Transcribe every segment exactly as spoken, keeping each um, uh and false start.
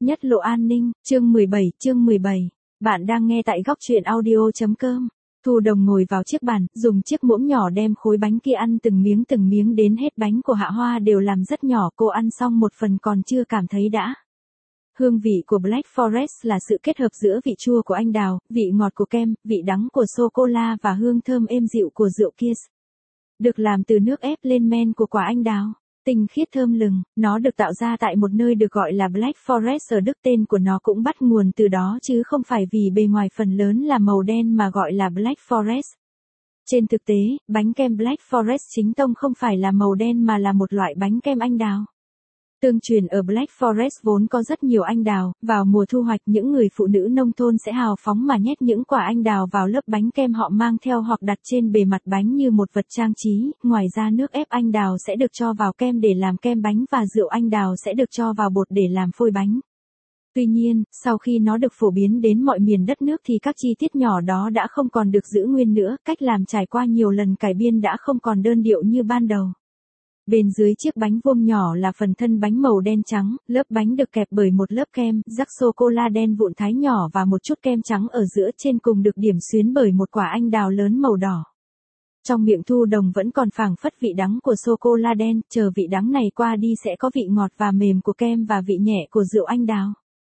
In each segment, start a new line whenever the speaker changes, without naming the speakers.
Nhất lộ an ninh, chương mười bảy, chương mười bảy. Bạn đang nghe tại góc truyện audio.com. Thu Đồng ngồi vào chiếc bàn, dùng chiếc muỗng nhỏ đem khối bánh kia ăn từng miếng từng miếng đến hết. Bánh của Hạ Hoa đều làm rất nhỏ, cô ăn xong một phần còn chưa cảm thấy đã. Hương vị của Black Forest là sự kết hợp giữa vị chua của anh đào, vị ngọt của kem, vị đắng của sô-cô-la và hương thơm êm dịu của rượu Kiss. Được làm từ nước ép lên men của quả anh đào. Tinh khiết thơm lừng, nó được tạo ra tại một nơi được gọi là Black Forest ở Đức, tên của nó cũng bắt nguồn từ đó chứ không phải vì bề ngoài phần lớn là màu đen mà gọi là Black Forest. Trên thực tế, bánh kem Black Forest chính tông không phải là màu đen mà là một loại bánh kem anh đào. Tương truyền ở Black Forest vốn có rất nhiều anh đào, vào mùa thu hoạch những người phụ nữ nông thôn sẽ hào phóng mà nhét những quả anh đào vào lớp bánh kem họ mang theo hoặc đặt trên bề mặt bánh như một vật trang trí. Ngoài ra nước ép anh đào sẽ được cho vào kem để làm kem bánh và rượu anh đào sẽ được cho vào bột để làm phôi bánh. Tuy nhiên, sau khi nó được phổ biến đến mọi miền đất nước thì các chi tiết nhỏ đó đã không còn được giữ nguyên nữa, cách làm trải qua nhiều lần cải biên đã không còn đơn điệu như ban đầu. Bên dưới chiếc bánh vuông nhỏ là phần thân bánh màu đen trắng, lớp bánh được kẹp bởi một lớp kem, rắc sô-cô-la đen vụn thái nhỏ và một chút kem trắng ở giữa, trên cùng được điểm xuyến bởi một quả anh đào lớn màu đỏ. Trong miệng Thu Đồng vẫn còn phảng phất vị đắng của sô-cô-la đen, chờ vị đắng này qua đi sẽ có vị ngọt và mềm của kem và vị nhẹ của rượu anh đào.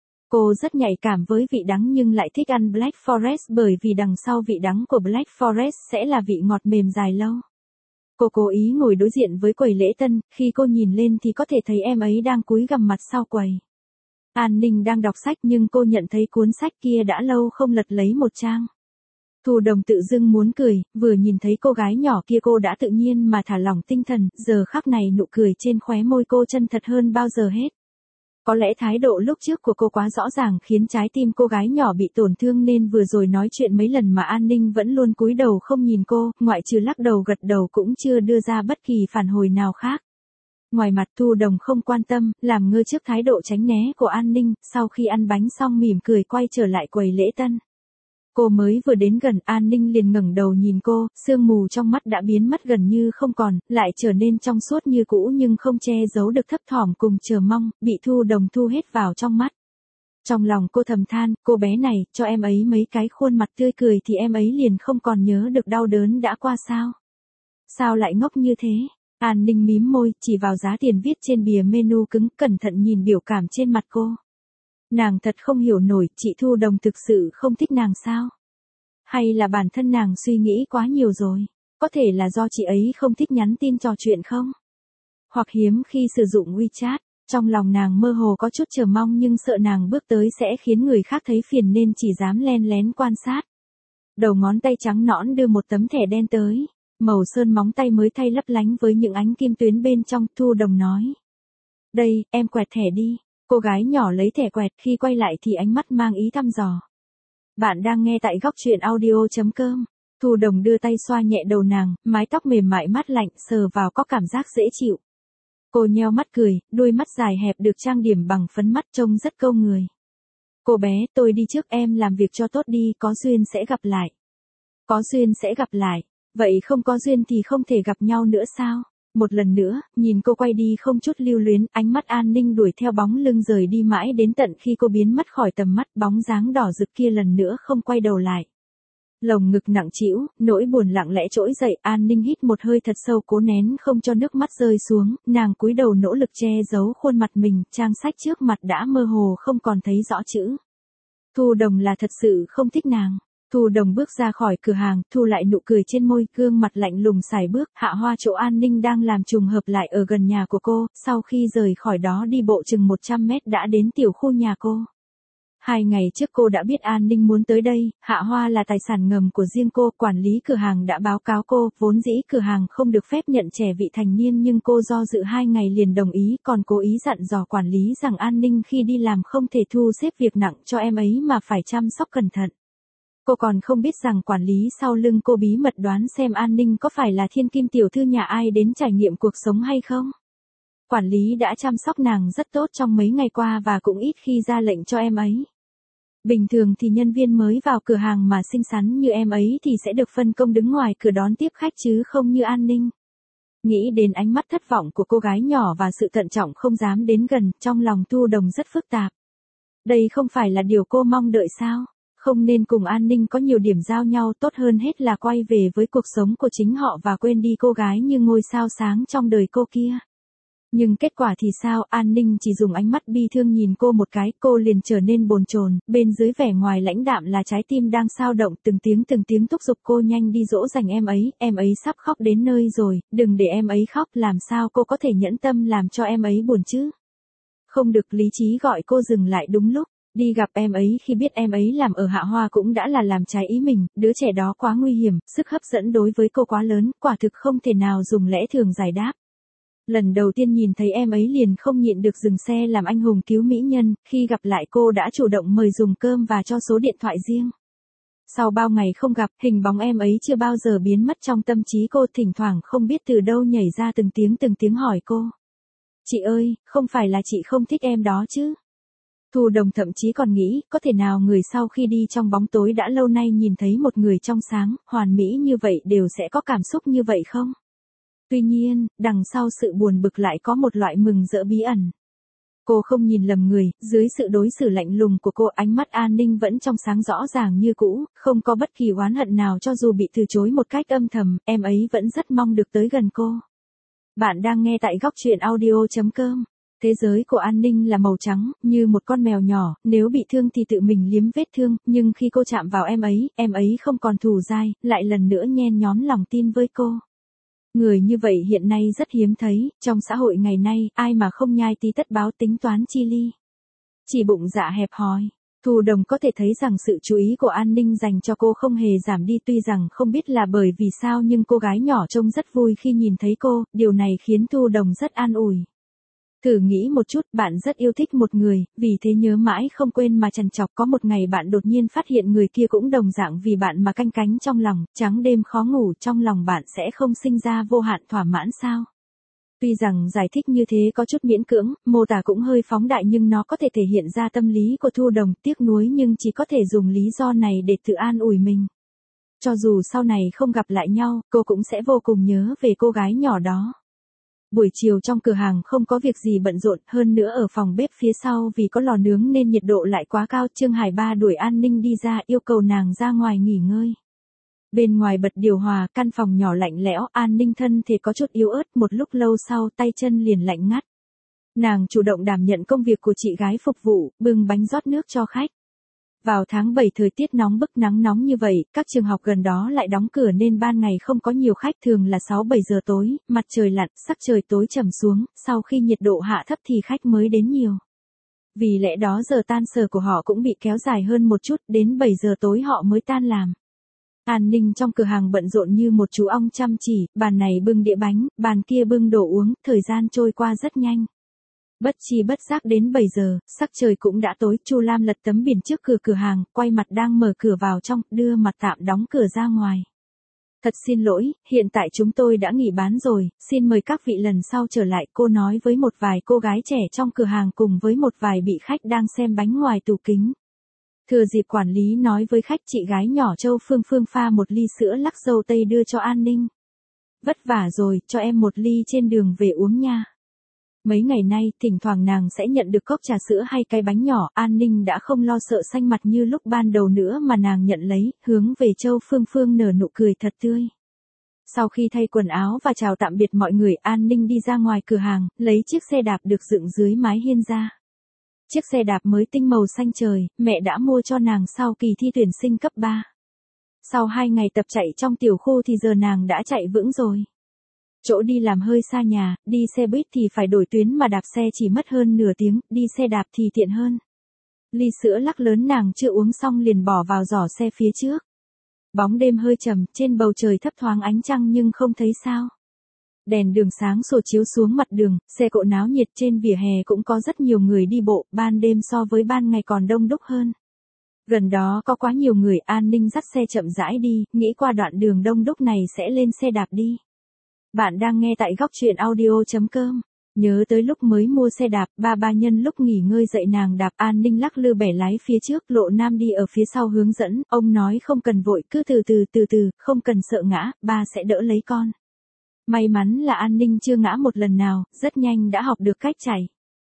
Cô rất nhạy cảm với vị đắng nhưng lại thích ăn Black Forest bởi vì đằng sau vị đắng của Black Forest sẽ là vị ngọt mềm dài lâu. Cô cố ý ngồi đối diện với quầy lễ tân, khi cô nhìn lên thì có thể thấy em ấy đang cúi gằm mặt sau quầy. An Ninh đang đọc sách nhưng cô nhận thấy cuốn sách kia đã lâu không lật lấy một trang. Thu Đồng tự dưng muốn cười, vừa nhìn thấy cô gái nhỏ kia cô đã tự nhiên mà thả lỏng tinh thần, giờ khắc này nụ cười trên khóe môi cô chân thật hơn bao giờ hết. Có lẽ thái độ lúc trước của cô quá rõ ràng khiến trái tim cô gái nhỏ bị tổn thương nên vừa rồi nói chuyện mấy lần mà An Ninh vẫn luôn cúi đầu không nhìn cô, ngoại trừ lắc đầu gật đầu cũng chưa đưa ra bất kỳ phản hồi nào khác. Ngoài mặt Thu Đồng không quan tâm, làm ngơ trước thái độ tránh né của An Ninh, sau khi ăn bánh xong mỉm cười quay trở lại quầy lễ tân. Cô mới vừa đến gần, An Ninh liền ngẩng đầu nhìn cô, sương mù trong mắt đã biến mất gần như không còn, lại trở nên trong suốt như cũ nhưng không che giấu được thấp thỏm cùng chờ mong, bị Thu Đồng thu hết vào trong mắt. Trong lòng cô thầm than, cô bé này, cho em ấy mấy cái khuôn mặt tươi cười thì em ấy liền không còn nhớ được đau đớn đã qua sao? Sao lại ngốc như thế? An Ninh mím môi, chỉ vào giá tiền viết trên bìa menu cứng, cẩn thận nhìn biểu cảm trên mặt cô. Nàng thật không hiểu nổi, chị Thu Đồng thực sự không thích nàng sao? Hay là bản thân nàng suy nghĩ quá nhiều rồi? Có thể là do chị ấy không thích nhắn tin trò chuyện không? Hoặc hiếm khi sử dụng WeChat, trong lòng nàng mơ hồ có chút chờ mong nhưng sợ nàng bước tới sẽ khiến người khác thấy phiền nên chỉ dám len lén quan sát. Đầu ngón tay trắng nõn đưa một tấm thẻ đen tới, màu sơn móng tay mới thay lấp lánh với những ánh kim tuyến bên trong. Thu Đồng nói. Đây, em quẹt thẻ đi. Cô gái nhỏ lấy thẻ quẹt, khi quay lại thì ánh mắt mang ý thăm dò. Bạn đang nghe tại góc truyện audio.com. Thu Đồng đưa tay xoa nhẹ đầu nàng, mái tóc mềm mại mát lạnh sờ vào có cảm giác dễ chịu. Cô nheo mắt cười, đôi mắt dài hẹp được trang điểm bằng phấn mắt trông rất câu người. Cô bé, tôi đi trước, em làm việc cho tốt đi, có duyên sẽ gặp lại. Có duyên sẽ gặp lại, vậy không có duyên thì không thể gặp nhau nữa sao? Một lần nữa, nhìn cô quay đi không chút lưu luyến, ánh mắt An Ninh đuổi theo bóng lưng rời đi mãi đến tận khi cô biến mất khỏi tầm mắt, bóng dáng đỏ rực kia lần nữa không quay đầu lại. Lồng ngực nặng trĩu, nỗi buồn lặng lẽ trỗi dậy, An Ninh hít một hơi thật sâu cố nén không cho nước mắt rơi xuống, nàng cúi đầu nỗ lực che giấu khuôn mặt mình, trang sách trước mặt đã mơ hồ không còn thấy rõ chữ. Thu Đồng là thật sự không thích nàng. Thu Đồng bước ra khỏi cửa hàng, thu lại nụ cười trên môi, gương mặt lạnh lùng sải bước. Hạ Hoa chỗ An Ninh đang làm trùng hợp lại ở gần nhà của cô, sau khi rời khỏi đó đi bộ chừng một trăm mét đã đến tiểu khu nhà cô. Hai ngày trước cô đã biết An Ninh muốn tới đây, Hạ Hoa là tài sản ngầm của riêng cô, quản lý cửa hàng đã báo cáo cô, vốn dĩ cửa hàng không được phép nhận trẻ vị thành niên nhưng cô do dự hai ngày liền đồng ý, còn cố ý dặn dò quản lý rằng An Ninh khi đi làm không thể thu xếp việc nặng cho em ấy mà phải chăm sóc cẩn thận. Cô còn không biết rằng quản lý sau lưng cô bí mật đoán xem An Ninh có phải là thiên kim tiểu thư nhà ai đến trải nghiệm cuộc sống hay không. Quản lý đã chăm sóc nàng rất tốt trong mấy ngày qua và cũng ít khi ra lệnh cho em ấy. Bình thường thì nhân viên mới vào cửa hàng mà xinh xắn như em ấy thì sẽ được phân công đứng ngoài cửa đón tiếp khách chứ không như An Ninh. Nghĩ đến ánh mắt thất vọng của cô gái nhỏ và sự thận trọng không dám đến gần, trong lòng Thu Đồng rất phức tạp. Đây không phải là điều cô mong đợi sao? Không nên cùng An Ninh có nhiều điểm giao nhau, tốt hơn hết là quay về với cuộc sống của chính họ và quên đi cô gái như ngôi sao sáng trong đời cô kia. Nhưng kết quả thì sao? An Ninh chỉ dùng ánh mắt bi thương nhìn cô một cái, cô liền trở nên bồn chồn, bên dưới vẻ ngoài lãnh đạm là trái tim đang xao động, từng tiếng từng tiếng thúc giục cô nhanh đi dỗ dành em ấy, em ấy sắp khóc đến nơi rồi, đừng để em ấy khóc, làm sao cô có thể nhẫn tâm làm cho em ấy buồn chứ? Không được, lý trí gọi cô dừng lại đúng lúc. Đi gặp em ấy khi biết em ấy làm ở Hạ Hoa cũng đã là làm trái ý mình, đứa trẻ đó quá nguy hiểm, sức hấp dẫn đối với cô quá lớn, quả thực không thể nào dùng lẽ thường giải đáp. Lần đầu tiên nhìn thấy em ấy liền không nhịn được dừng xe làm anh hùng cứu mỹ nhân, khi gặp lại cô đã chủ động mời dùng cơm và cho số điện thoại riêng. Sau bao ngày không gặp, hình bóng em ấy chưa bao giờ biến mất trong tâm trí cô, thỉnh thoảng không biết từ đâu nhảy ra từng tiếng từng tiếng hỏi cô. Chị ơi, không phải là chị không thích em đó chứ? Thu Đồng thậm chí còn nghĩ, có thể nào người sau khi đi trong bóng tối đã lâu nay nhìn thấy một người trong sáng, hoàn mỹ như vậy đều sẽ có cảm xúc như vậy không? Tuy nhiên, đằng sau sự buồn bực lại có một loại mừng rỡ bí ẩn. Cô không nhìn lầm người, dưới sự đối xử lạnh lùng của cô, ánh mắt An Ninh vẫn trong sáng rõ ràng như cũ, không có bất kỳ oán hận nào cho dù bị từ chối một cách âm thầm, em ấy vẫn rất mong được tới gần cô. Bạn đang nghe tại góc truyện audio chấm com. Thế giới của An Ninh là màu trắng, như một con mèo nhỏ, nếu bị thương thì tự mình liếm vết thương, nhưng khi cô chạm vào em ấy, em ấy không còn thù dai, lại lần nữa nhen nhóm lòng tin với cô. Người như vậy hiện nay rất hiếm thấy, trong xã hội ngày nay, ai mà không nhai tí tất báo tính toán chi ly. Chỉ bụng dạ hẹp hòi. Thu Đồng có thể thấy rằng sự chú ý của An Ninh dành cho cô không hề giảm đi, tuy rằng không biết là bởi vì sao nhưng cô gái nhỏ trông rất vui khi nhìn thấy cô, điều này khiến Thu Đồng rất an ủi. Thử nghĩ một chút, bạn rất yêu thích một người, vì thế nhớ mãi không quên mà trằn trọc, có một ngày bạn đột nhiên phát hiện người kia cũng đồng dạng vì bạn mà canh cánh trong lòng, trắng đêm khó ngủ, trong lòng bạn sẽ không sinh ra vô hạn thỏa mãn sao? Tuy rằng giải thích như thế có chút miễn cưỡng, mô tả cũng hơi phóng đại nhưng nó có thể thể hiện ra tâm lý của Thu Đồng, tiếc nuối nhưng chỉ có thể dùng lý do này để tự an ủi mình. Cho dù sau này không gặp lại nhau, cô cũng sẽ vô cùng nhớ về cô gái nhỏ đó. Buổi chiều trong cửa hàng không có việc gì bận rộn, hơn nữa ở phòng bếp phía sau vì có lò nướng nên nhiệt độ lại quá cao, Trương Hải Ba đuổi An Ninh đi ra, yêu cầu nàng ra ngoài nghỉ ngơi. Bên ngoài bật điều hòa, căn phòng nhỏ lạnh lẽo, An Ninh thân thể có chút yếu ớt, một lúc lâu sau tay chân liền lạnh ngắt. Nàng chủ động đảm nhận công việc của chị gái phục vụ, bưng bánh rót nước cho khách. Vào tháng bảy thời tiết nóng bức nắng nóng như vậy, các trường học gần đó lại đóng cửa nên ban ngày không có nhiều khách, thường là sáu bảy giờ tối, mặt trời lặn, sắc trời tối trầm xuống, sau khi nhiệt độ hạ thấp thì khách mới đến nhiều. Vì lẽ đó giờ tan sở của họ cũng bị kéo dài hơn một chút, đến bảy giờ tối họ mới tan làm. An Ninh trong cửa hàng bận rộn như một chú ong chăm chỉ, bàn này bưng đĩa bánh, bàn kia bưng đồ uống, thời gian trôi qua rất nhanh. Bất chi bất giác đến bảy giờ, sắc trời cũng đã tối, Chu Lam lật tấm biển trước cửa cửa hàng, quay mặt đang mở cửa vào trong, đưa mặt tạm đóng cửa ra ngoài. Thật xin lỗi, hiện tại chúng tôi đã nghỉ bán rồi, xin mời các vị lần sau trở lại, cô nói với một vài cô gái trẻ trong cửa hàng cùng với một vài vị khách đang xem bánh ngoài tủ kính. Thừa dịp quản lý nói với khách, chị gái nhỏ Châu Phương Phương pha một ly sữa lắc dâu tây đưa cho An Ninh. Vất vả rồi, cho em một ly trên đường về uống nha. Mấy ngày nay, thỉnh thoảng nàng sẽ nhận được cốc trà sữa hay cái bánh nhỏ, An Ninh đã không lo sợ xanh mặt như lúc ban đầu nữa mà nàng nhận lấy, hướng về Châu Phương Phương nở nụ cười thật tươi. Sau khi thay quần áo và chào tạm biệt mọi người, An Ninh đi ra ngoài cửa hàng, lấy chiếc xe đạp được dựng dưới mái hiên ra. Chiếc xe đạp mới tinh màu xanh trời, mẹ đã mua cho nàng sau kỳ thi tuyển sinh cấp ba. Sau hai ngày tập chạy trong tiểu khu thì giờ nàng đã chạy vững rồi. Chỗ đi làm hơi xa nhà, đi xe buýt thì phải đổi tuyến mà đạp xe chỉ mất hơn nửa tiếng, đi xe đạp thì tiện hơn. Ly sữa lắc lớn nàng chưa uống xong liền bỏ vào giỏ xe phía trước. Bóng đêm hơi trầm, trên bầu trời thấp thoáng ánh trăng nhưng không thấy sao. Đèn đường sáng sổ chiếu xuống mặt đường, xe cộ náo nhiệt, trên vỉa hè cũng có rất nhiều người đi bộ, ban đêm so với ban ngày còn đông đúc hơn. Gần đó có quá nhiều người, An Ninh dắt xe chậm rãi đi, nghĩ qua đoạn đường đông đúc này sẽ lên xe đạp đi. Bạn đang nghe tại góc truyện audio chấm com. Nhớ tới lúc mới mua xe đạp, ba ba nhân lúc nghỉ ngơi dậy nàng đạp, An Ninh lắc lư bẻ lái phía trước, Lộ Nam đi ở phía sau hướng dẫn, ông nói không cần vội, cứ từ từ từ từ, không cần sợ ngã, ba sẽ đỡ lấy con. May mắn là An Ninh chưa ngã một lần nào, rất nhanh đã học được cách chạy.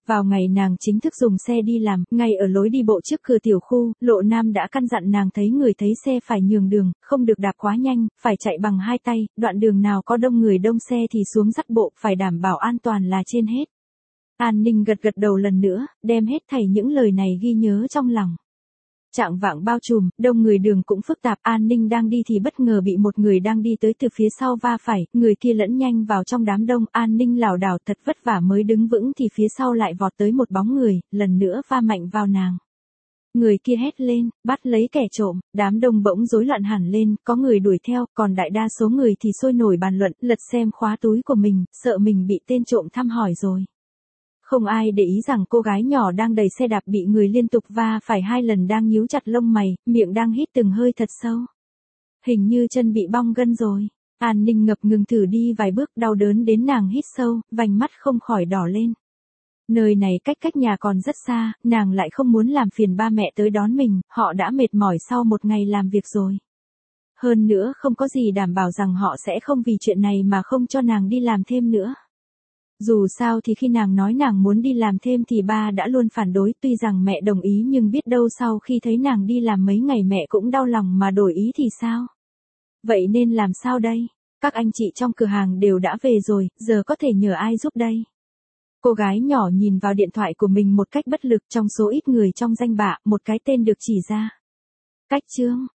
Vào ngày nàng chính thức dùng xe đi làm, ngay ở lối đi bộ trước cửa tiểu khu, Lộ Nam đã căn dặn nàng thấy người thấy xe phải nhường đường, không được đạp quá nhanh, phải chạy bằng hai tay, đoạn đường nào có đông người đông xe thì xuống dắt bộ, phải đảm bảo an toàn là trên hết. An Ninh gật gật đầu lần nữa, đem hết thảy những lời này ghi nhớ trong lòng. Trạng vạng bao trùm, đông người đường cũng phức tạp, An Ninh đang đi thì bất ngờ bị một người đang đi tới từ phía sau va phải, người kia lẫn nhanh vào trong đám đông, An Ninh lảo đảo thật vất vả mới đứng vững thì phía sau lại vọt tới một bóng người, lần nữa va mạnh vào nàng. Người kia hét lên, bắt lấy kẻ trộm, đám đông bỗng rối loạn hẳn lên, có người đuổi theo, còn đại đa số người thì sôi nổi bàn luận, lật xem khóa túi của mình, sợ mình bị tên trộm thăm hỏi rồi. Không ai để ý rằng cô gái nhỏ đang đẩy xe đạp bị người liên tục va phải hai lần đang nhíu chặt lông mày, miệng đang hít từng hơi thật sâu. Hình như chân bị bong gân rồi. An Ninh ngập ngừng thử đi vài bước, đau đớn đến nàng hít sâu, vành mắt không khỏi đỏ lên. Nơi này cách cách nhà còn rất xa, nàng lại không muốn làm phiền ba mẹ tới đón mình, họ đã mệt mỏi sau một ngày làm việc rồi. Hơn nữa không có gì đảm bảo rằng họ sẽ không vì chuyện này mà không cho nàng đi làm thêm nữa. Dù sao thì khi nàng nói nàng muốn đi làm thêm thì ba đã luôn phản đối, tuy rằng mẹ đồng ý nhưng biết đâu sau khi thấy nàng đi làm mấy ngày mẹ cũng đau lòng mà đổi ý thì sao? Vậy nên làm sao đây? Các anh chị trong cửa hàng đều đã về rồi, giờ có thể nhờ ai giúp đây? Cô gái nhỏ nhìn vào điện thoại của mình một cách bất lực, trong số ít người trong danh bạ, một cái tên được chỉ ra. Cách Trương,